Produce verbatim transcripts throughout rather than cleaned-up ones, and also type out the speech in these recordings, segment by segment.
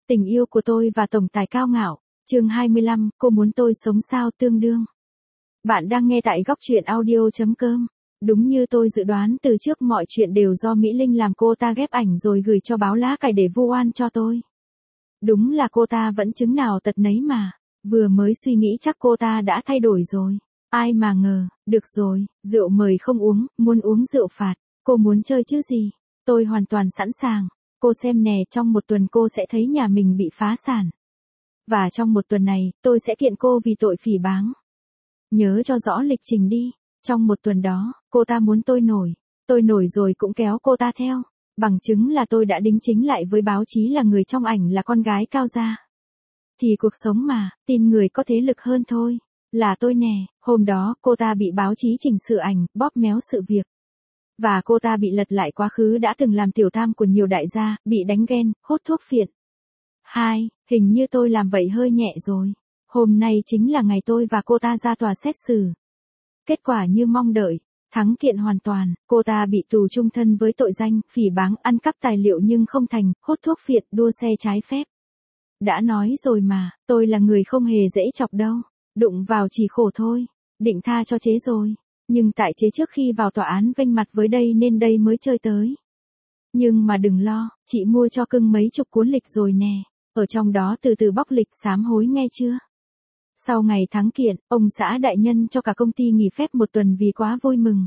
Tình yêu của tôi và tổng tài cao ngạo. Chương hai mươi lăm, cô muốn tôi sống sao tương đương. Bạn đang nghe tại góc truyện audio chấm com. Đúng như tôi dự đoán từ trước, mọi chuyện đều do Mỹ Linh làm. Cô ta ghép ảnh rồi gửi cho báo lá cải để vu oan cho tôi. Đúng là cô ta vẫn chứng nào tật nấy mà. Vừa mới suy nghĩ chắc cô ta đã thay đổi rồi. Ai mà ngờ, được rồi, rượu mời không uống, muốn uống rượu phạt. Cô muốn chơi chứ gì? Tôi hoàn toàn sẵn sàng. Cô xem nè, trong một tuần cô sẽ thấy nhà mình bị phá sản. Và trong một tuần này, tôi sẽ kiện cô vì tội phỉ báng. Nhớ cho rõ lịch trình đi. Trong một tuần đó, cô ta muốn tôi nổi. Tôi nổi rồi cũng kéo cô ta theo. Bằng chứng là tôi đã đính chính lại với báo chí là người trong ảnh là con gái Cao Gia. Thì cuộc sống mà, tin người có thế lực hơn thôi. Là tôi nè, hôm đó cô ta bị báo chí chỉnh sửa ảnh, bóp méo sự việc. Và cô ta bị lật lại quá khứ đã từng làm tiểu tham của nhiều đại gia, bị đánh ghen, hút thuốc phiện. Hai, hình như tôi làm vậy hơi nhẹ rồi. Hôm nay chính là ngày tôi và cô ta ra tòa xét xử. Kết quả như mong đợi, thắng kiện hoàn toàn, cô ta bị tù chung thân với tội danh phỉ báng, ăn cắp tài liệu nhưng không thành, hút thuốc phiện, đua xe trái phép. Đã nói rồi mà, tôi là người không hề dễ chọc đâu, đụng vào chỉ khổ thôi, định tha cho chế rồi. Nhưng tại chế trước khi vào tòa án vênh mặt với đây nên đây mới chơi tới. Nhưng mà đừng lo, chị mua cho cưng mấy chục cuốn lịch rồi nè, ở trong đó từ từ bóc lịch sám hối nghe chưa? Sau ngày thắng kiện, ông xã đại nhân cho cả công ty nghỉ phép một tuần vì quá vui mừng.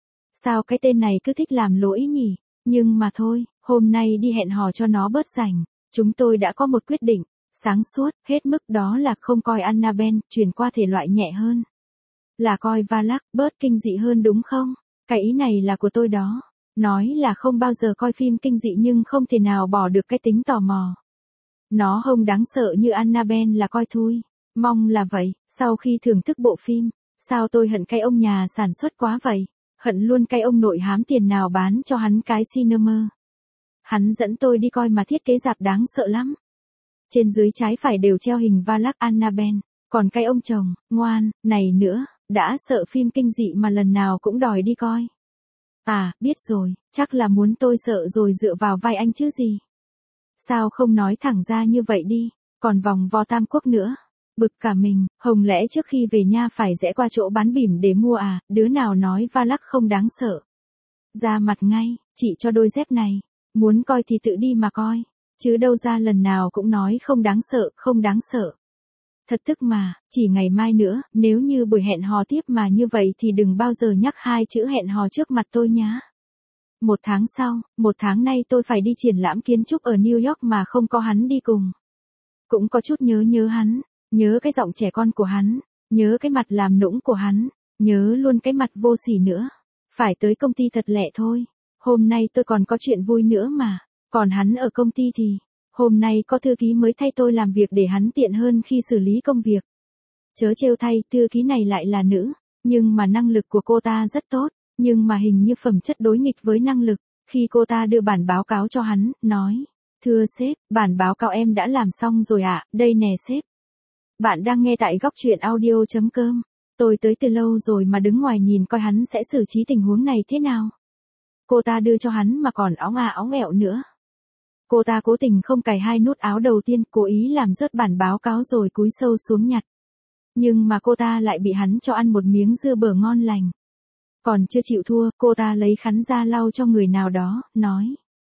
Sao cái tên này cứ thích làm lỗi nhỉ? Nhưng mà thôi, hôm nay đi hẹn hò cho nó bớt rảnh. Chúng tôi đã có một quyết định, sáng suốt, hết mức, đó là không coi Annabelle, chuyển qua thể loại nhẹ hơn. Là coi Valak, bớt kinh dị hơn đúng không? Cái ý này là của tôi đó. Nói là không bao giờ coi phim kinh dị nhưng không thể nào bỏ được cái tính tò mò. Nó không đáng sợ như Annabelle là coi thui. Mong là vậy, sau khi thưởng thức bộ phim, sao tôi hận cái ông nhà sản xuất quá vậy? Hận luôn cái ông nội hám tiền nào bán cho hắn cái cinema. Hắn dẫn tôi đi coi mà thiết kế rạp đáng sợ lắm. Trên dưới trái phải đều treo hình Valak Annabelle. Còn cái ông chồng, ngoan, này nữa, đã sợ phim kinh dị mà lần nào cũng đòi đi coi. À, biết rồi, chắc là muốn tôi sợ rồi dựa vào vai anh chứ gì. Sao không nói thẳng ra như vậy đi, còn vòng vo Tam Quốc nữa. Bực cả mình, hồng lẽ trước khi về nha phải rẽ qua chỗ bán bỉm để mua à, đứa nào nói Valak không đáng sợ. Ra mặt ngay, chị cho đôi dép này, muốn coi thì tự đi mà coi, chứ đâu ra lần nào cũng nói không đáng sợ, không đáng sợ. Thật tức mà, chỉ ngày mai nữa, nếu như buổi hẹn hò tiếp mà như vậy thì đừng bao giờ nhắc hai chữ hẹn hò trước mặt tôi nhá. Một tháng sau, một tháng nay tôi phải đi triển lãm kiến trúc ở New York mà không có hắn đi cùng. Cũng có chút nhớ nhớ hắn, nhớ cái giọng trẻ con của hắn, nhớ cái mặt làm nũng của hắn, nhớ luôn cái mặt vô sỉ nữa. Phải tới công ty thật lẹ thôi, hôm nay tôi còn có chuyện vui nữa mà, còn hắn ở công ty thì... Hôm nay có thư ký mới thay tôi làm việc để hắn tiện hơn khi xử lý công việc. Chớ trêu thay, thư ký này lại là nữ, nhưng mà năng lực của cô ta rất tốt, nhưng mà hình như phẩm chất đối nghịch với năng lực. Khi cô ta đưa bản báo cáo cho hắn, nói, thưa sếp, bản báo cáo em đã làm xong rồi ạ, à, đây nè sếp. Bạn đang nghe tại góc truyện audio chấm com. Tôi tới từ lâu rồi mà đứng ngoài nhìn coi hắn sẽ xử trí tình huống này thế nào. Cô ta đưa cho hắn mà còn óng à óng ẹo nữa. Cô ta cố tình không cài hai nút áo đầu tiên, cố ý làm rớt bản báo cáo rồi cúi sâu xuống nhặt. Nhưng mà cô ta lại bị hắn cho ăn một miếng dưa bở ngon lành. Còn chưa chịu thua, cô ta lấy khăn ra lau cho người nào đó, nói.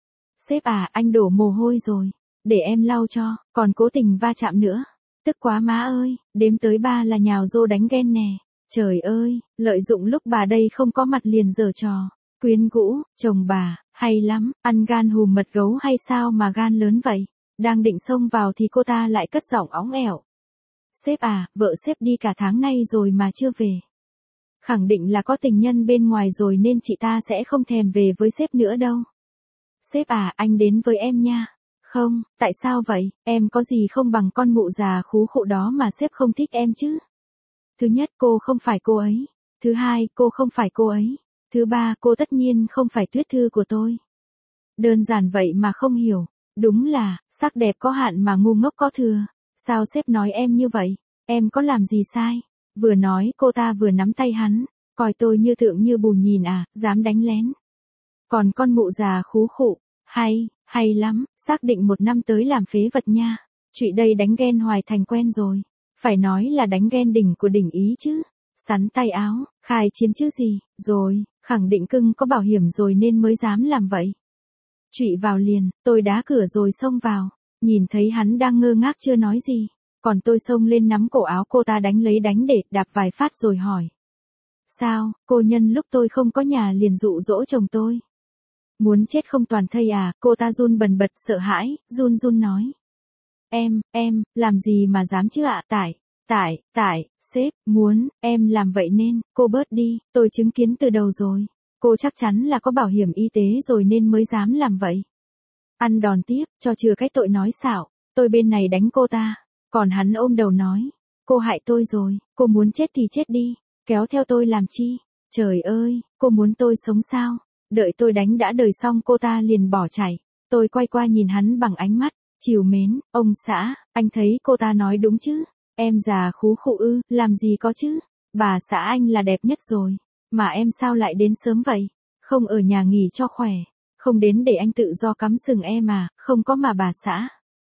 Sếp à, anh đổ mồ hôi rồi, để em lau cho, còn cố tình va chạm nữa. Tức quá má ơi, đếm tới ba là nhào rô đánh ghen nè. Trời ơi, lợi dụng lúc bà đây không có mặt liền giở trò. Quyến rũ, chồng bà, hay lắm, ăn gan hùm mật gấu hay sao mà gan lớn vậy? Đang định xông vào thì cô ta lại cất giọng óng ẻo. Sếp à, vợ sếp đi cả tháng nay rồi mà chưa về. Khẳng định là có tình nhân bên ngoài rồi nên chị ta sẽ không thèm về với sếp nữa đâu. Sếp à, anh đến với em nha. Không, tại sao vậy, em có gì không bằng con mụ già khú khụ đó mà sếp không thích em chứ? Thứ nhất, cô không phải cô ấy. Thứ hai, cô không phải cô ấy. Thứ ba, cô tất nhiên không phải Tuyết Thư của tôi. Đơn giản vậy mà không hiểu. Đúng là, sắc đẹp có hạn mà ngu ngốc có thừa. Sao sếp nói em như vậy? Em có làm gì sai? Vừa nói cô ta vừa nắm tay hắn. Coi tôi như tượng như bù nhìn à, dám đánh lén. Còn con mụ già khú khụ, hay, Hay lắm, xác định một năm tới làm phế vật nha. Chuyện đây đánh ghen hoài thành quen rồi. Phải nói là đánh ghen đỉnh của đỉnh ý chứ. Sắn tay áo, khai chiến chứ gì, rồi, khẳng định cưng có bảo hiểm rồi nên mới dám làm vậy. Trụy vào liền, tôi đá cửa rồi xông vào. Nhìn thấy hắn đang ngơ ngác chưa nói gì. Còn tôi xông lên nắm cổ áo cô ta đánh lấy đánh để đạp vài phát rồi hỏi. Sao, cô nhân lúc tôi không có nhà liền dụ dỗ chồng tôi. Muốn chết không toàn thây à, cô ta run bần bật sợ hãi, run run nói. Em, em, làm gì mà dám chứ ạ, tại, tại, tại, sếp, muốn, em làm vậy nên, cô bớt đi, tôi chứng kiến từ đầu rồi. Cô chắc chắn là có bảo hiểm y tế rồi nên mới dám làm vậy. Ăn đòn tiếp, cho chừa cái tội nói xạo, tôi bên này đánh cô ta, còn hắn ôm đầu nói. Cô hại tôi rồi, cô muốn chết thì chết đi, kéo theo tôi làm chi, trời ơi, cô muốn tôi sống sao? Đợi tôi đánh đã đời xong cô ta liền bỏ chạy, tôi quay qua nhìn hắn bằng ánh mắt, trìu mến, ông xã, anh thấy cô ta nói đúng chứ, em già khú khụ ư, làm gì có chứ, bà xã anh là đẹp nhất rồi, mà em sao lại đến sớm vậy, không ở nhà nghỉ cho khỏe, không đến để anh tự do cắm sừng em à, không có mà bà xã.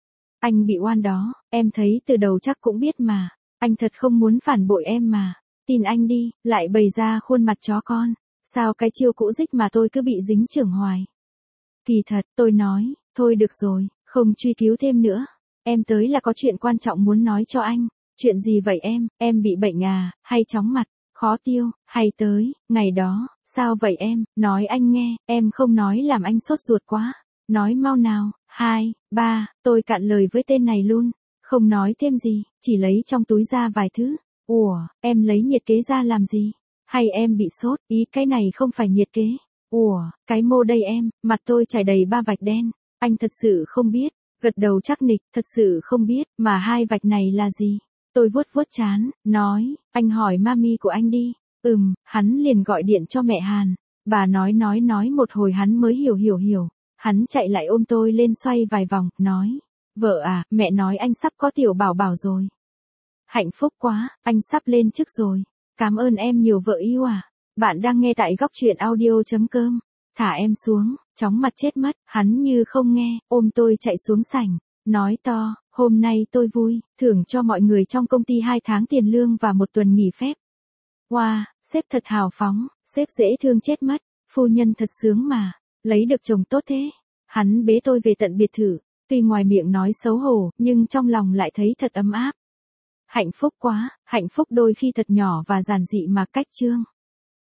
Anh bị oan đó, em thấy từ đầu chắc cũng biết mà, anh thật không muốn phản bội em mà, tin anh đi, lại bày ra khuôn mặt chó con. Sao cái chiêu cũ dích mà tôi cứ bị dính chưởng hoài. Kỳ thật, tôi nói, thôi được rồi, không truy cứu thêm nữa. Em tới là có chuyện quan trọng muốn nói cho anh. Chuyện gì vậy em, em bị bệnh à, hay chóng mặt, khó tiêu, hay tới, ngày đó, sao vậy em, nói anh nghe, em không nói làm anh sốt ruột quá. Nói mau nào, hai, ba, tôi cạn lời với tên này luôn. Không nói thêm gì, chỉ lấy trong túi ra vài thứ. Ủa, em lấy nhiệt kế ra làm gì? Hay em bị sốt, ý cái này không phải nhiệt kế. Ủa, cái mô đây em, mặt tôi trải đầy ba vạch đen. Anh thật sự không biết, gật đầu chắc nịch, thật sự không biết, mà hai vạch này là gì? Tôi vuốt vuốt chán, nói, anh hỏi mami của anh đi. Ừm, hắn liền gọi điện cho mẹ Hàn. Bà nói nói nói một hồi hắn mới hiểu hiểu hiểu. Hắn chạy lại ôm tôi lên xoay vài vòng, nói. Vợ à, mẹ nói anh sắp có tiểu bảo bảo rồi. Hạnh phúc quá, anh sắp lên chức rồi. Cảm ơn em nhiều vợ yêu à. Bạn đang nghe tại góc truyện audio.com. Thả em xuống, chóng mặt chết mất, hắn như không nghe, ôm tôi chạy xuống sảnh, nói to, hôm nay tôi vui, thưởng cho mọi người trong công ty hai tháng tiền lương và một tuần nghỉ phép. Wow, sếp thật hào phóng, sếp dễ thương chết mất, phu nhân thật sướng mà, lấy được chồng tốt thế. Hắn bế tôi về tận biệt thự, tuy ngoài miệng nói xấu hổ, nhưng trong lòng lại thấy thật ấm áp. Hạnh phúc quá, hạnh phúc đôi khi thật nhỏ và giản dị mà cách trương.